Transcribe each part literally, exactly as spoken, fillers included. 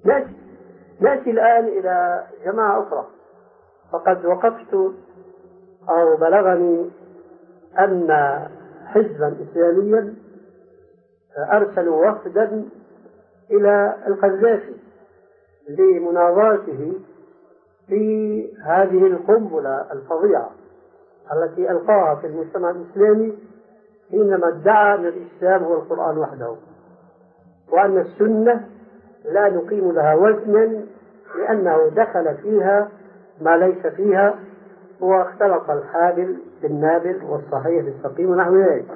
نأتي, نأتي الآن إلى جماعة أخرى. فقد وقفت أو بلغني أن حزبا إسلاميا أرسلوا وفدا إلى القذافي لمناظرته في هذه القنبلة الفظيعة التي ألقاها في المجتمع الإسلامي حينما ادعى أن الإسلام هو القرآن وحده، وأن السنة لا نقيم لها وزنا لأنه دخل فيها ما ليس فيها، واختلط الحابل بالنابل والصحيح بالسقيم ونحو ذلك.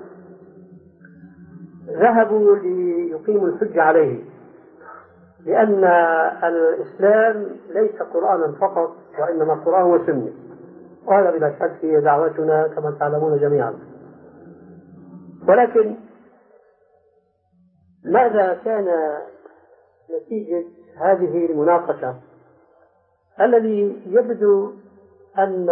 ذهبوا ليقيموا الحج عليه لأن الإسلام ليس قرآنا فقط وإنما قرآن وسنة، وهذا بلا شك هي دعوتنا كما تعلمون جميعا. ولكن ماذا كان نتيجة هذه المناقشة؟ الذي يبدو أن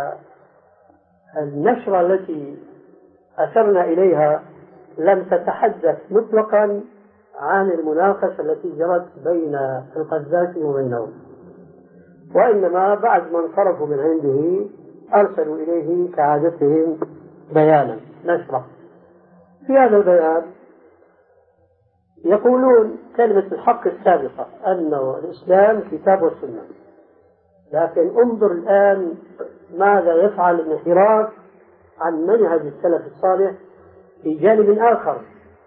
النشرة التي أشرنا إليها لم تتحدث مطلقا عن المناقشة التي جرت بين القذافي وبينهم، وإنما بعد ما انصرفوا من عنده أرسلوا إليه كعادتهم بيانا نشرة. في هذا البيان يقولون كلمة الحق السابقة أنه الإسلام كتاب والسنة، لكن انظر الآن ماذا يفعل الانحراف عن منهج السلف الصالح في جانب آخر.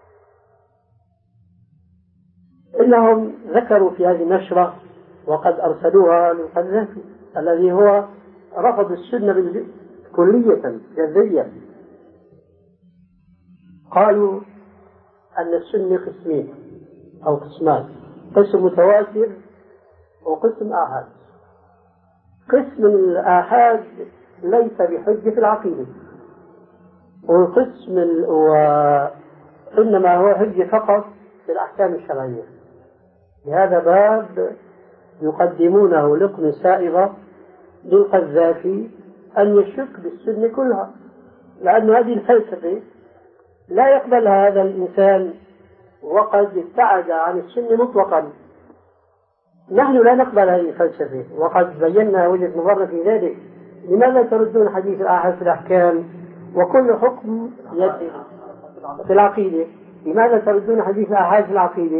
إنهم ذكروا في هذه النشرة وقد أرسلوها للقذافي الذي هو رفض السنة كلية جذريا. قالوا أن السنة قسمين أو قسمان، قسم متواتر وقسم آحاد. قسم الآحاد ليس بحجة في العقيدة، والقسم وإنما هو حجة فقط في الأحكام الشرعية. لهذا باب يقدمونه لقمة سائغة للقذافي أن يشك بالسنة كلها، لأن هذه الفلسفة لا يقبلها هذا الإنسان وقد ابتعد عن السنة مطلقا. نحن لا نقبل هذه الفلسفة وقد بينا وجهة نظرنا في ذلك. لماذا تردون حديث الآحاد في الأحكام وكل حكم في العقيدة؟ لماذا تردون حديث الآحاد في العقيدة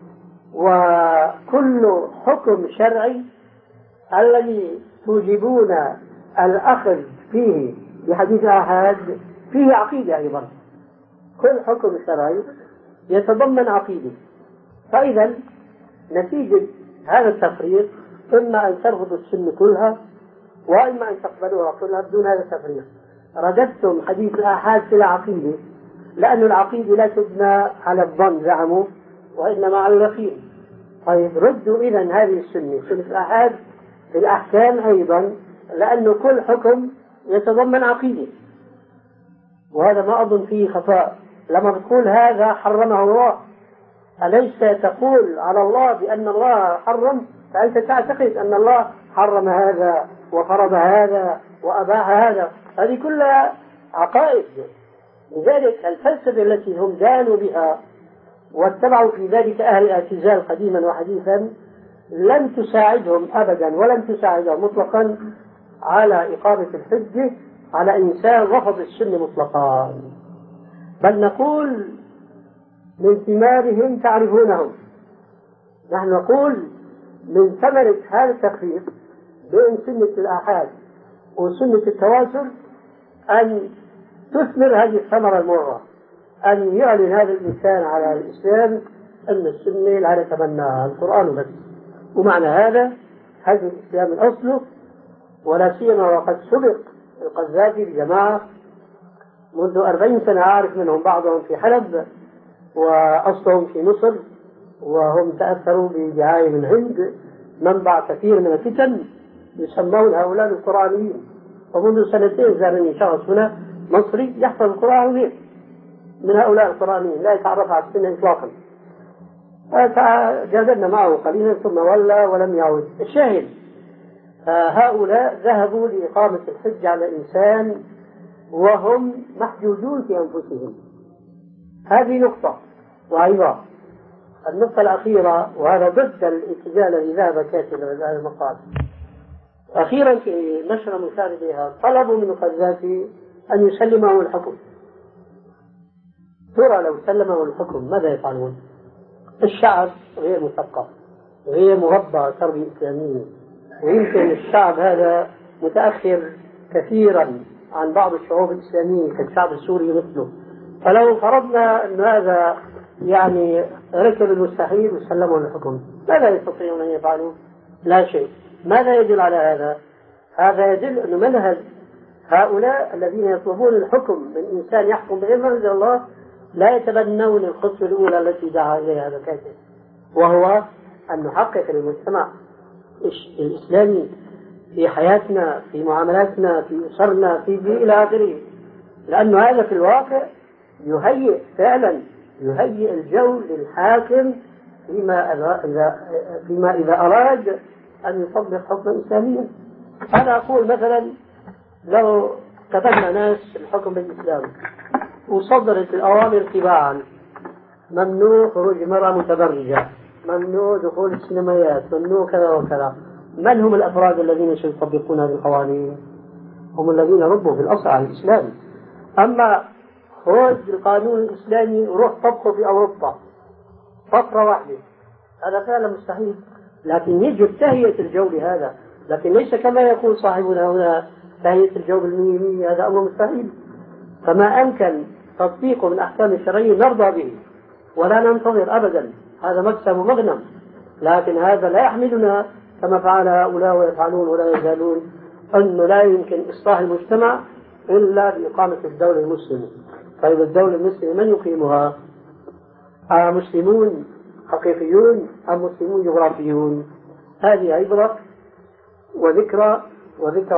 وكل حكم شرعي الذي توجبون الأخذ فيه بحديث الآحاد فيه عقيدة أيضا؟ كل حكم شرعي يتضمن عقيدة. فإذا نتيجة هذا التفريق إما أن ترفضوا السنة كلها وإما أن تقبلوها كلها بدون هذا التفريق. رددتم حديث الآحاد في العقيدة لأن العقيدة لا تبنى على الظن زعموا وإنما على اليقين. طيب ردوا إذن هذه السنة سنة الآحاد في الأحكام أيضا لأنه كل حكم يتضمن عقيدة، وهذا ما أظن فيه خطأ. لما بتقول هذا حرمه الله أليس تقول على الله بأن الله حرم؟ فأنت تعتقد أن الله حرم هذا وفرض هذا وأباح هذا، هذه كلها عقائد. لذلك الفلسفة التي هم دانوا بها واتبعوا في ذلك أهل الاعتزال قديما وحديثا لن تساعدهم أبدا ولن تساعدهم مطلقا على إقامة الحجة على إنسان رفض السنة مطلقا. بل نقول من ثمارهم تعرفونهم. نحن نقول من ثمرة هذا التفريق بين سنة الآحاد وسنة التواتر أن تثمر هذه الثمرة المرة، أن يعلن هذا الإنسان على الإسلام أن السنة لا نتبناها القرآن بس. ومعنى هذا هذا الإسلام الأصل، ولا سيما وقد سبق القذافي بجماعة منذ أربعين سنة أعرف منهم بعضهم في حلب وأصلهم في مصر، وهم تأثروا بدعاية من هند منبع كثير من الفتن يسمون هؤلاء القرآنيين. ومنذ سنتين زارني شخص هنا مصري يحفظ القرآن غير من هؤلاء القرآنيين لا يتعرف على السنة إطلاقا. فجادلنا معه قليلا ثم ولى ولم يعود. الشاهد هؤلاء ذهبوا لإقامة الحج على الإنسان وهم محجوجون في أنفسهم. هذه نقطة وأيضا النقطة الأخيرة، وهذا ضد الاتجاه الذي ذهب كاتب هذا المقال. أخيرا في نشر مساندها طلبوا من القذافي أن يسلمه الحكم. ترى لو سلمه الحكم ماذا يفعلون؟ الشعب غير مثقف، غير مربى تربية إسلامية، ويمكن الشعب هذا متأخر كثيرا عن بعض الشعوب الإسلامية كالشعب السوري مثله. فلو فرضنا أن هذا يعني ركب المستحيل وسلمه الحكم، ماذا يستطيعون أن يفعلوا؟ لا شيء. ماذا يدل على هذا؟ هذا يدل أن منهج هؤلاء الذين يطلبون الحكم من إنسان يحكم بغير ما أنزل الله لا يتبنون الخطوة الأولى التي دعا إليها هذا الكاتب، وهو أن نحقق للمجتمع الإسلامي في حياتنا، في معاملاتنا، في أسرنا، في إلى آخره، لأن هذا في الواقع يهيئ فعلا يهيئ الجو للحاكم فيما إذا فيما إذا أراد أن يطبق حكما إسلاميا. أنا أقول مثلا لو كتبنا ناس الحكم بالإسلام وصدرت الأوامر تباعا: ممنوع خروج المرأة متبرجة، ممنوع دخول السينمائيات، ممنوع كذا وكذا، من هم الأفراد الذين سيطبقون هذه القوانين؟ هم الذين ربوا في الأصل على الإسلام. أما خروج القانون الإسلامي وروح طبقه في أوروبا فترة واحدة، هذا فعلا مستحيل، لكن يجب تهيئة الجو لهذا، لكن ليس كما يقول صاحبنا هنا تهيئة الجو بالمية مية، هذا أمر مستحيل. فما أمكن تطبيقه من أحكام الشرعية نرضى به ولا ننتظر أبدا، هذا مكسب ومغنم، لكن هذا لا يحملنا كما فعل هؤلاء ويفعلون ولا يزالون أنه لا يمكن إصلاح المجتمع إلا بإقامة الدولة المسلمة. طيب الدولة المسلمة من يقيمها؟ آه مسلمون حقيقيون أم مسلمون جغرافيون؟ هذه عبرة وذكرى وذكرى